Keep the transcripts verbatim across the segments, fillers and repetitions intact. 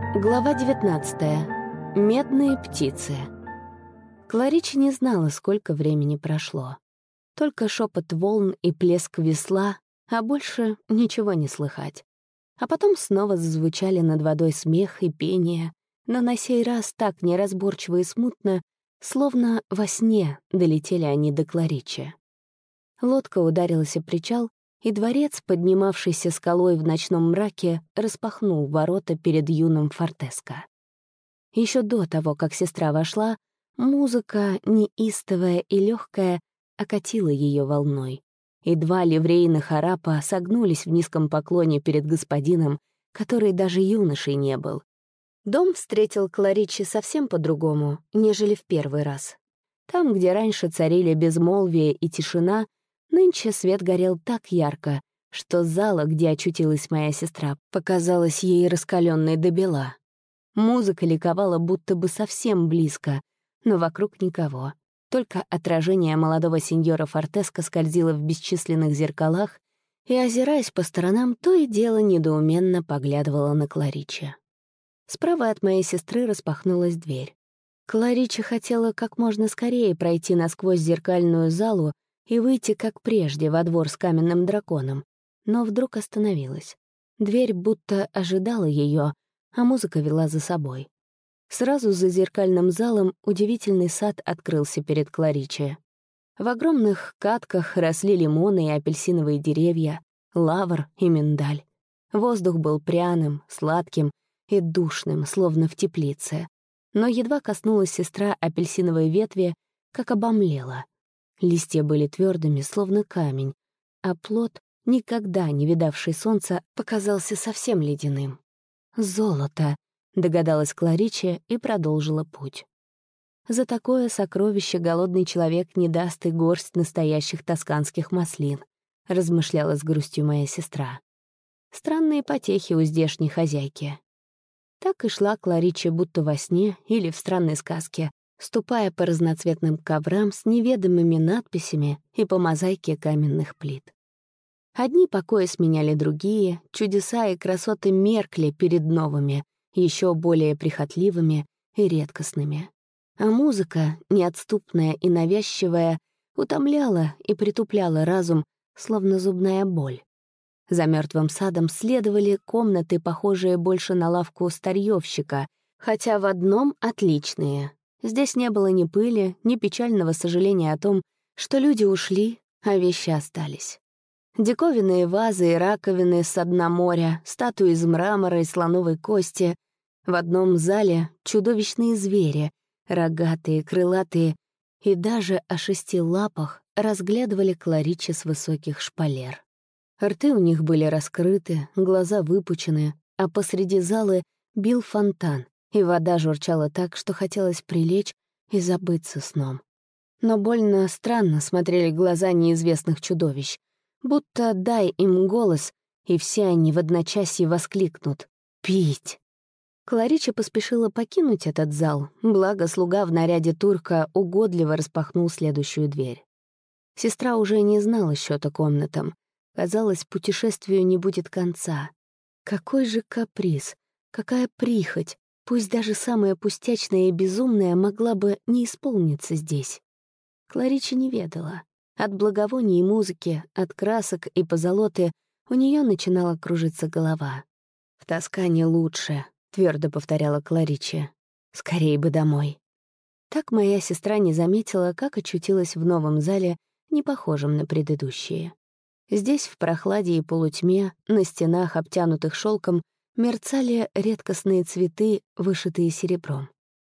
Глава девятнадцатая. Медные птицы. Кларича не знала, сколько времени прошло. Только шепот волн и плеск весла, а больше ничего не слыхать. А потом снова зазвучали над водой смех и пение, но на сей раз так неразборчиво и смутно, словно во сне долетели они до Кларичи. Лодка ударилась о причал, и дворец, поднимавшийся скалой в ночном мраке, распахнул ворота перед юным Фортеско. Еще до того, как сестра вошла, музыка, неистовая и легкая, окатила ее волной, и два ливрейных арапа согнулись в низком поклоне перед господином, который даже юношей не был. Дом встретил Кларичи совсем по-другому, нежели в первый раз. Там, где раньше царили безмолвие и тишина, нынче свет горел так ярко, что зала, где очутилась моя сестра, показалась ей раскаленной до бела. Музыка ликовала будто бы совсем близко, но вокруг никого. Только отражение молодого сеньора Фортеско скользило в бесчисленных зеркалах, и, озираясь по сторонам, то и дело недоуменно поглядывала на Кларичи. Справа от моей сестры распахнулась дверь. Кларичи хотела как можно скорее пройти насквозь зеркальную залу и выйти, как прежде, во двор с каменным драконом, но вдруг остановилась. Дверь будто ожидала ее, а музыка вела за собой. Сразу за зеркальным залом удивительный сад открылся перед Кларичи. В огромных катках росли лимоны и апельсиновые деревья, лавр и миндаль. Воздух был пряным, сладким и душным, словно в теплице. Но едва коснулась сестра апельсиновой ветви, как обомлела. Листья были твердыми, словно камень, а плод, никогда не видавший солнца, показался совсем ледяным. «Золото», — догадалась Кларичи и продолжила путь. За такое сокровище голодный человек не даст и горсть настоящих тосканских маслин, размышляла с грустью моя сестра. Странные потехи у здешней хозяйки. Так и шла Кларичи будто во сне или в странной сказке, ступая по разноцветным коврам с неведомыми надписями и по мозаике каменных плит. Одни покои сменяли другие, чудеса и красоты меркли перед новыми, еще более прихотливыми и редкостными. А музыка, неотступная и навязчивая, утомляла и притупляла разум, словно зубная боль. За мертвым садом следовали комнаты, похожие больше на лавку старьевщика, хотя в одном отличные. Здесь не было ни пыли, ни печального сожаления о том, что люди ушли, а вещи остались. Диковинные вазы и раковины со дна моря, статуи из мрамора и слоновой кости. В одном зале чудовищные звери, рогатые, крылатые, и даже о шести лапах разглядывали Кларичи с высоких шпалер. Рты у них были раскрыты, глаза выпучены, а посреди залы бил фонтан, и вода журчала так, что хотелось прилечь и забыться сном. Но больно странно смотрели глаза неизвестных чудовищ, будто дай им голос, и все они в одночасье воскликнут «Пить!». Кларичи поспешила покинуть этот зал, благо слуга в наряде турка угодливо распахнул следующую дверь. Сестра уже не знала счета комнатам. Казалось, путешествию не будет конца. Какой же каприз, какая прихоть, пусть даже самая пустячная и безумная могла бы не исполниться здесь. Кларичи не ведала. От благовоний и музыки, от красок и позолоты у нее начинала кружиться голова. «В Тоскане лучше», — твердо повторяла Кларичи. «Скорей бы домой». Так моя сестра не заметила, как очутилась в новом зале, не похожем на предыдущие. Здесь, в прохладе и полутьме, на стенах, обтянутых шелком, мерцали редкостные цветы, вышитые серебром.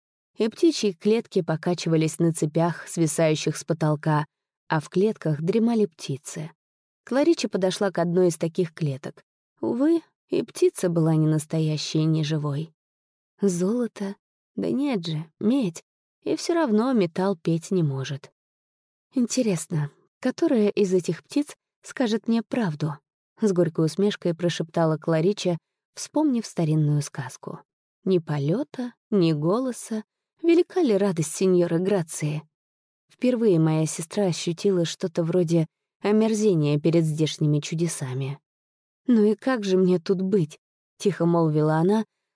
И птичьи клетки покачивались на цепях, свисающих с потолка, а в клетках дремали птицы. Кларичи подошла к одной из таких клеток. Увы, и птица была не настоящей, не живой. Золото? Да нет же, медь. И все равно металл петь не может. Интересно, которая из этих птиц скажет мне правду? С горькой усмешкой прошептала Кларичи, вспомнив старинную сказку. Ни полета, ни голоса. Велика ли радость сеньоры Грации? Впервые моя сестра ощутила что-то вроде омерзения перед здешними чудесами. «Ну и как же мне тут быть?» — тихо молвила она,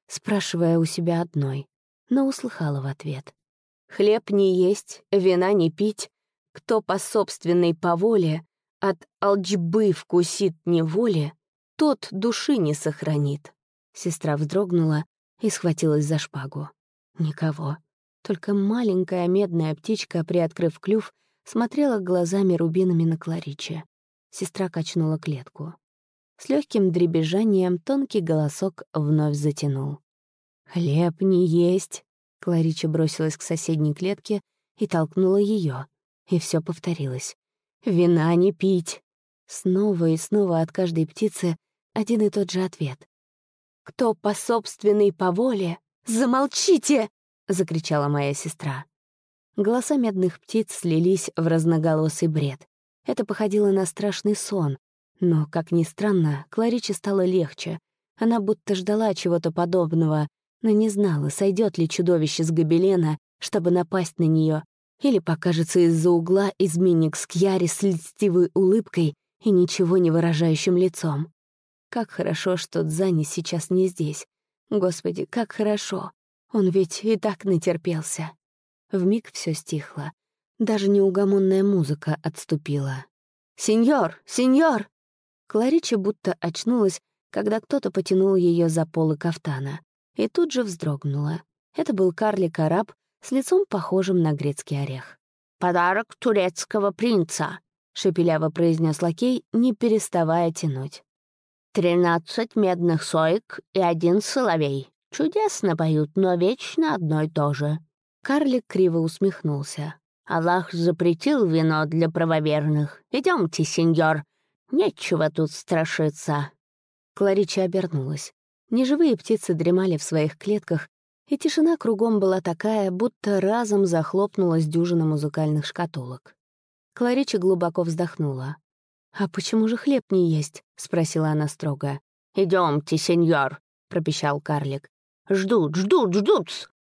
спрашивая у себя одной, но услыхала в ответ. «Хлеб не есть, вина не пить, кто по собственной поволе от алчбы вкусит неволе, тот души не сохранит». Сестра вздрогнула и схватилась за шпагу. Никого. Только маленькая медная птичка, приоткрыв клюв, смотрела глазами рубинами на Клариче. Сестра качнула клетку. С легким дребезжанием тонкий голосок вновь затянул. «Хлеб не есть!» Кларича бросилась к соседней клетке и толкнула ее. И все повторилось. «Вина не пить!» Снова и снова от каждой птицы один и тот же ответ. «Кто по собственной поволе? Замолчите!» — закричала моя сестра. Голоса медных птиц слились в разноголосый бред. Это походило на страшный сон. Но, как ни странно, Клариче стало легче. Она будто ждала чего-то подобного, но не знала, сойдет ли чудовище с гобелена, чтобы напасть на нее, или покажется из-за угла изменник Скьяри с льстивой улыбкой и ничего не выражающим лицом. Как хорошо, что Дзани сейчас не здесь. Господи, как хорошо. Он ведь и так натерпелся. Вмиг все стихло. Даже неугомонная музыка отступила. «Сеньор! Сеньор!» Кларича будто очнулась, когда кто-то потянул ее за полы кафтана, и тут же вздрогнула. Это был карлик-араб с лицом, похожим на грецкий орех. «Подарок турецкого принца», — шепеляво произнес лакей, не переставая тянуть. «Тринадцать медных соек и один соловей. Чудесно поют, но вечно одно и то же». Карлик криво усмехнулся. «Аллах запретил вино для правоверных. Идемте, сеньор. Нечего тут страшиться». Кларича обернулась. Неживые птицы дремали в своих клетках, и тишина кругом была такая, будто разом захлопнулась дюжина музыкальных шкатулок. Кларича глубоко вздохнула. «А почему же хлеб не есть?» — спросила она строго. «Идемте, сеньор», — пропищал карлик. «Ждут, ждут, ждут!»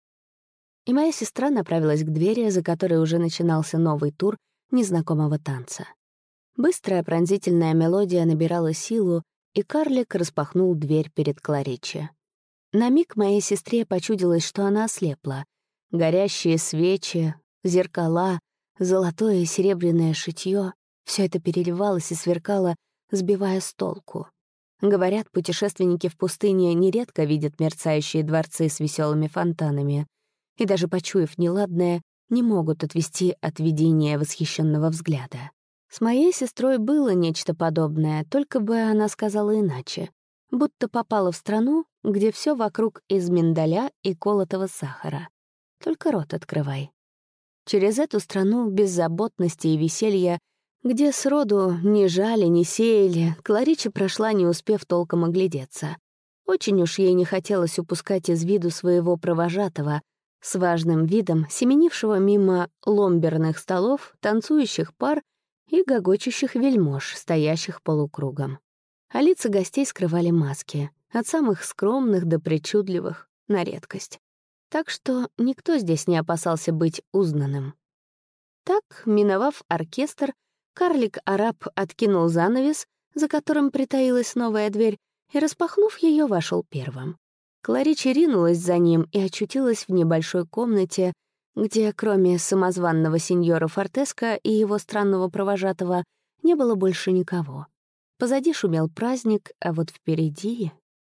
И моя сестра направилась к двери, за которой уже начинался новый тур незнакомого танца. Быстрая пронзительная мелодия набирала силу, и карлик распахнул дверь перед Клариче. На миг моей сестре почудилось, что она ослепла. Горящие свечи, зеркала, золотое и серебряное шитье — все это переливалось и сверкало, сбивая с толку. Говорят, путешественники в пустыне нередко видят мерцающие дворцы с веселыми фонтанами, и даже почуяв неладное, не могут отвести от видения восхищенного взгляда. С моей сестрой было нечто подобное, только бы она сказала иначе, будто попала в страну, где все вокруг из миндаля и колотого сахара. Только рот открывай. Через эту страну беззаботности и веселья, где сроду ни жали, ни сеяли, Кларича прошла, не успев толком оглядеться. Очень уж ей не хотелось упускать из виду своего провожатого, с важным видом семенившего мимо ломберных столов, танцующих пар и гогочущих вельмож, стоящих полукругом. А лица гостей скрывали маски, от самых скромных до причудливых, на редкость. Так что никто здесь не опасался быть узнанным. Так, миновав оркестр, карлик-араб откинул занавес, за которым притаилась новая дверь, и, распахнув ее, вошел первым. Кларича ринулась за ним и очутилась в небольшой комнате, где, кроме самозванного сеньора Фортеска и его странного провожатого, не было больше никого. Позади шумел праздник, а вот впереди...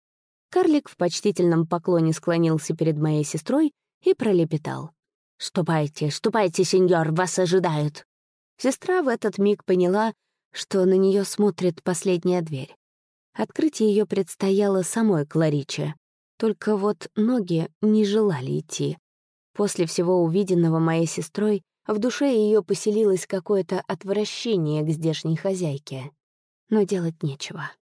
Карлик в почтительном поклоне склонился перед моей сестрой и пролепетал. «Ступайте, ступайте, сеньор, вас ожидают». Сестра в этот миг поняла, что на нее смотрит последняя дверь. Открыть ее предстояло самой Клариче. Только вот ноги не желали идти. После всего увиденного моей сестрой в душе ее поселилось какое-то отвращение к здешней хозяйке. Но делать нечего.